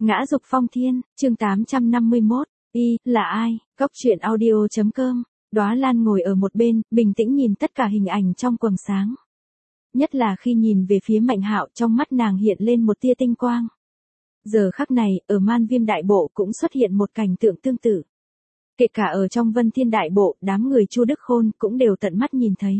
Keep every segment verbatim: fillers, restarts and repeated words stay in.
Ngã dục phong thiên, chương tám trăm năm mươi mốt, y, là ai, góc truyện audio.com, Đóa Lan ngồi ở một bên, bình tĩnh nhìn tất cả hình ảnh trong quầng sáng. Nhất là khi nhìn về phía Mạnh Hạo, trong mắt nàng hiện lên một tia tinh quang. Giờ khắc này, ở Man Viêm Đại Bộ cũng xuất hiện một cảnh tượng tương tự. Kể cả ở trong Vân Thiên Đại Bộ, đám người Chu Đức Khôn cũng đều tận mắt nhìn thấy.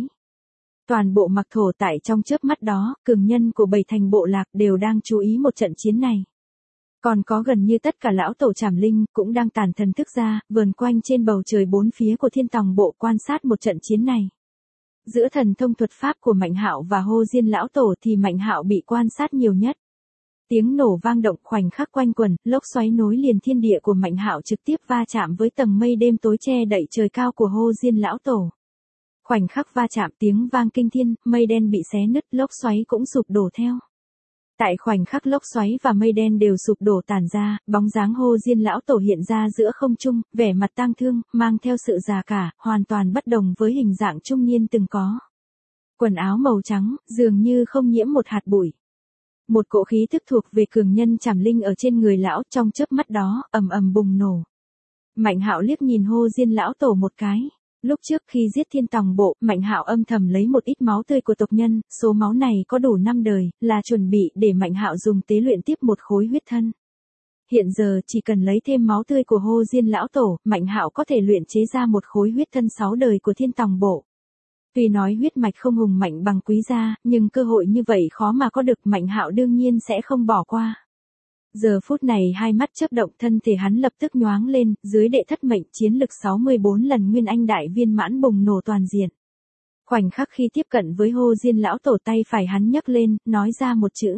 Toàn bộ Mặc Thổ tại trong chớp mắt đó, cường nhân của bảy thành bộ lạc đều đang chú ý một trận chiến này. Còn có gần như tất cả lão tổ Trảm Linh cũng đang tản thần thức ra, vờn quanh trên bầu trời bốn phía của Thiên Tòng Bộ quan sát một trận chiến này. Giữa thần thông thuật pháp của Mạnh Hạo và Hô Diên lão tổ thì Mạnh Hạo bị quan sát nhiều nhất. Tiếng nổ vang động khoảnh khắc quanh quần, lốc xoáy nối liền thiên địa của Mạnh Hạo trực tiếp va chạm với tầng mây đêm tối che đậy trời cao của Hô Diên lão tổ. Khoảnh khắc va chạm tiếng vang kinh thiên, mây đen bị xé nứt, lốc xoáy cũng sụp đổ theo. Tại khoảnh khắc lốc xoáy và mây đen đều sụp đổ tàn ra, bóng dáng Hô Diên lão tổ hiện ra giữa không trung, vẻ mặt tang thương, mang theo sự già cả, hoàn toàn bất đồng với hình dạng trung niên từng có. Quần áo màu trắng, dường như không nhiễm một hạt bụi. Một cỗ khí thức thuộc về cường nhân Trảm Linh ở trên người lão, trong chớp mắt đó, ầm ầm bùng nổ. Mạnh Hạo liếc nhìn Hô Diên lão tổ một cái. Lúc trước khi giết Thiên Tòng Bộ, Mạnh Hạo âm thầm lấy một ít máu tươi của tộc nhân, số máu này có đủ năm đời, là chuẩn bị để Mạnh Hạo dùng tế luyện tiếp một khối huyết thân. Hiện giờ chỉ cần lấy thêm máu tươi của Hô Diên lão tổ, Mạnh Hạo có thể luyện chế ra một khối huyết thân sáu đời của Thiên Tòng Bộ. Tuy nói huyết mạch không hùng mạnh bằng Quý gia, nhưng cơ hội như vậy khó mà có được, Mạnh Hạo đương nhiên sẽ không bỏ qua. Giờ phút này hai mắt chớp động, thân thể hắn lập tức nhoáng lên, dưới đệ thất mệnh chiến lực sáu mươi bốn lần Nguyên Anh đại viên mãn bùng nổ toàn diện. Khoảnh khắc khi tiếp cận với Hô Diên lão tổ, tay phải hắn nhấc lên, nói ra một chữ.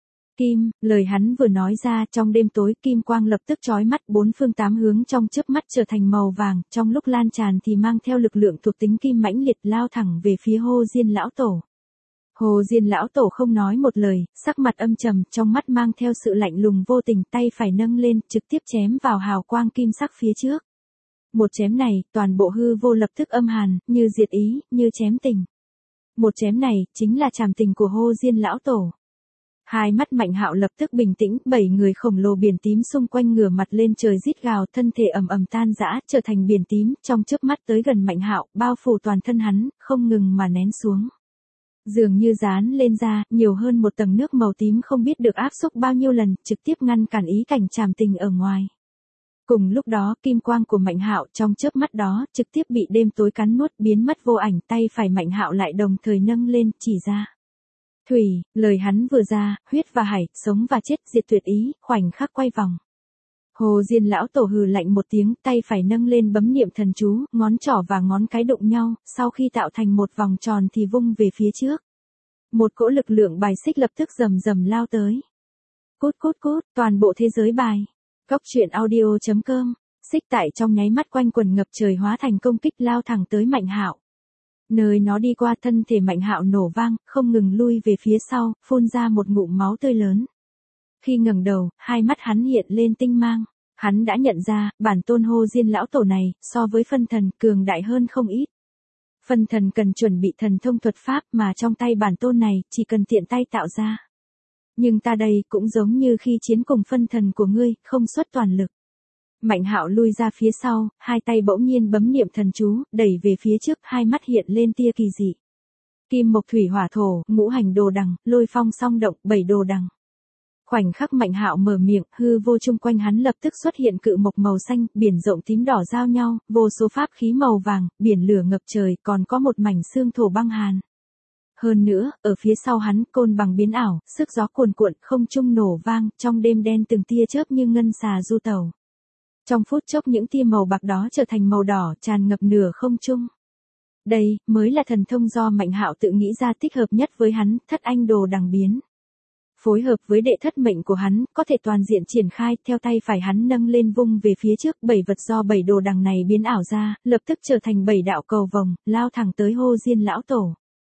Kim, lời hắn vừa nói ra, trong đêm tối kim quang lập tức chói mắt, bốn phương tám hướng trong chớp mắt trở thành màu vàng, trong lúc lan tràn thì mang theo lực lượng thuộc tính kim mãnh liệt lao thẳng về phía Hô Diên lão tổ. Hô Diên lão tổ không nói một lời, sắc mặt âm trầm, trong mắt mang theo sự lạnh lùng vô tình, tay phải nâng lên, trực tiếp chém vào hào quang kim sắc phía trước. Một chém này, toàn bộ hư vô lập tức âm hàn, như diệt ý, như chém tình. Một chém này, chính là trảm tình của Hô Diên lão tổ. Hai mắt Mạnh Hạo lập tức bình tĩnh, bảy người khổng lồ biển tím xung quanh ngửa mặt lên trời rít gào, thân thể ầm ầm tan rã, trở thành biển tím, trong chớp mắt tới gần Mạnh Hạo, bao phủ toàn thân hắn, không ngừng mà nén xuống. Dường như dán lên da, nhiều hơn một tầng nước màu tím không biết được áp xúc bao nhiêu lần, trực tiếp ngăn cản ý cảnh trảm tình ở ngoài. Cùng lúc đó, kim quang của Mạnh Hạo trong chớp mắt đó, trực tiếp bị đêm tối cắn nuốt, biến mất vô ảnh, tay phải Mạnh Hạo lại đồng thời nâng lên, chỉ ra. Thủy, lời hắn vừa ra, huyết và hải, sống và chết, diệt tuyệt ý, khoảnh khắc quay vòng. Hô Diên lão tổ hừ lạnh một tiếng, tay phải nâng lên bấm niệm thần chú, ngón trỏ và ngón cái đụng nhau, sau khi tạo thành một vòng tròn thì vung về phía trước. Một cỗ lực lượng bài xích lập tức rầm rầm lao tới. Cút cút cút, toàn bộ thế giới bài. Góc truyện audio.com, xích tại trong nháy mắt quanh quần ngập trời hóa thành công kích lao thẳng tới Mạnh Hạo. Nơi nó đi qua, thân thể Mạnh Hạo nổ vang, không ngừng lui về phía sau, phun ra một ngụm máu tươi lớn. Khi ngẩng đầu, hai mắt hắn hiện lên tinh mang. Hắn đã nhận ra, bản tôn Hô Diên lão tổ này, so với phân thần, cường đại hơn không ít. Phân thần cần chuẩn bị thần thông thuật pháp, mà trong tay bản tôn này, chỉ cần tiện tay tạo ra. Nhưng ta đây, cũng giống như khi chiến cùng phân thần của ngươi, không xuất toàn lực. Mạnh Hạo lui ra phía sau, hai tay bỗng nhiên bấm niệm thần chú, đẩy về phía trước, hai mắt hiện lên tia kỳ dị. Kim mộc thủy hỏa thổ, ngũ hành đồ đằng, lôi phong song động, bảy đồ đằng. Khoảnh khắc Mạnh Hạo mở miệng, hư vô chung quanh hắn lập tức xuất hiện cự mộc màu xanh, biển rộng tím đỏ giao nhau, vô số pháp khí màu vàng, biển lửa ngập trời, còn có một mảnh xương thổ băng hàn. Hơn nữa, ở phía sau hắn, côn bằng biến ảo, sức gió cuồn cuộn, không trung nổ vang, trong đêm đen từng tia chớp như ngân xà du tàu. Trong phút chốc những tia màu bạc đó trở thành màu đỏ, tràn ngập nửa không trung. Đây, mới là thần thông do Mạnh Hạo tự nghĩ ra thích hợp nhất với hắn, thất anh đồ đằng biến. Phối hợp với đệ thất mệnh của hắn, có thể toàn diện triển khai, theo tay phải hắn nâng lên vung về phía trước, bảy vật do bảy đồ đằng này biến ảo ra, lập tức trở thành bảy đạo cầu vồng, lao thẳng tới Hô Diên lão tổ.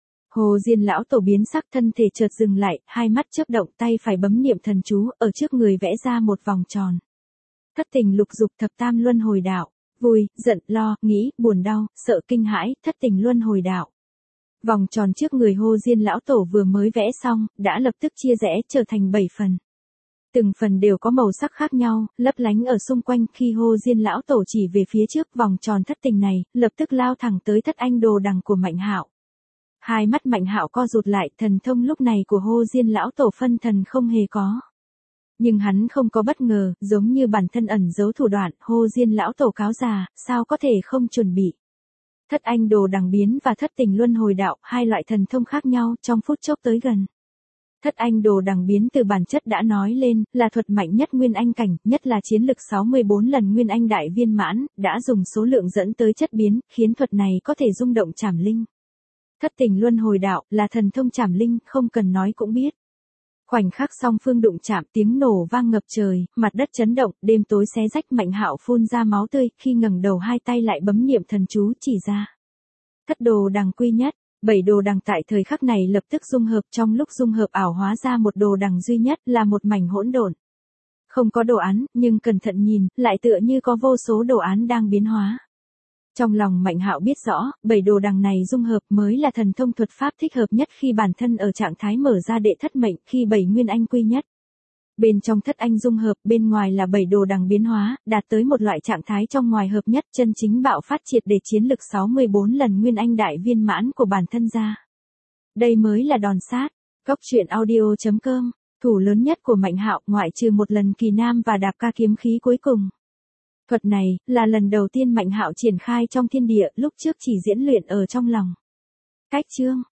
Hô Diên lão tổ biến sắc, thân thể chợt dừng lại, hai mắt chớp động, tay phải bấm niệm thần chú, ở trước người vẽ ra một vòng tròn. Thất tình lục dục thập tam luân hồi đạo, vui, giận, lo, nghĩ, buồn đau, sợ, kinh hãi, thất tình luân hồi đạo. Vòng tròn trước người Hô Diên lão tổ vừa mới vẽ xong, đã lập tức chia rẽ trở thành bảy phần. Từng phần đều có màu sắc khác nhau, lấp lánh ở xung quanh. Khi Hồ Diên lão tổ chỉ về phía trước vòng tròn thất tình này, lập tức lao thẳng tới thất anh đồ đằng của Mạnh Hạo. Hai mắt Mạnh Hạo co rụt lại, thần thông lúc này của Hồ Diên lão tổ phân thần không hề có. Nhưng hắn không có bất ngờ, giống như bản thân ẩn giấu thủ đoạn, Hồ Diên lão tổ cáo già, sao có thể không chuẩn bị. Thất anh đồ đằng biến và thất tình luân hồi đạo, hai loại thần thông khác nhau, trong phút chốc tới gần. Thất anh đồ đằng biến từ bản chất đã nói lên, là thuật mạnh nhất nguyên anh cảnh, nhất là chiến lực sáu mươi bốn lần nguyên anh đại viên mãn, đã dùng số lượng dẫn tới chất biến, khiến thuật này có thể rung động trảm linh. Thất tình luân hồi đạo, là thần thông trảm linh, không cần nói cũng biết. Khoảnh khắc song phương đụng chạm, tiếng nổ vang ngập trời, mặt đất chấn động, đêm tối xé rách. Mạnh Hạo phun ra máu tươi, khi ngẩng đầu hai tay lại bấm niệm thần chú chỉ ra. Thất đồ đằng quy nhất, bảy đồ đằng tại thời khắc này lập tức dung hợp, trong lúc dung hợp ảo hóa ra một đồ đằng duy nhất, là một mảnh hỗn độn. Không có đồ án, nhưng cẩn thận nhìn, lại tựa như có vô số đồ án đang biến hóa. Trong lòng Mạnh Hạo biết rõ, bảy đồ đằng này dung hợp mới là thần thông thuật pháp thích hợp nhất khi bản thân ở trạng thái mở ra đệ thất mệnh, khi bảy nguyên anh quy nhất. Bên trong thất anh dung hợp, bên ngoài là bảy đồ đằng biến hóa, đạt tới một loại trạng thái trong ngoài hợp nhất, chân chính bạo phát triệt để chiến lực sáu mươi bốn lần nguyên anh đại viên mãn của bản thân ra. Đây mới là đòn sát. Góc truyện audio chấm com, thủ lớn nhất của Mạnh Hạo, ngoại trừ một lần kỳ nam và đạp ca kiếm khí cuối cùng. Thuật này, là lần đầu tiên Mạnh Hạo triển khai trong thiên địa, lúc trước chỉ diễn luyện ở trong lòng. Cách chương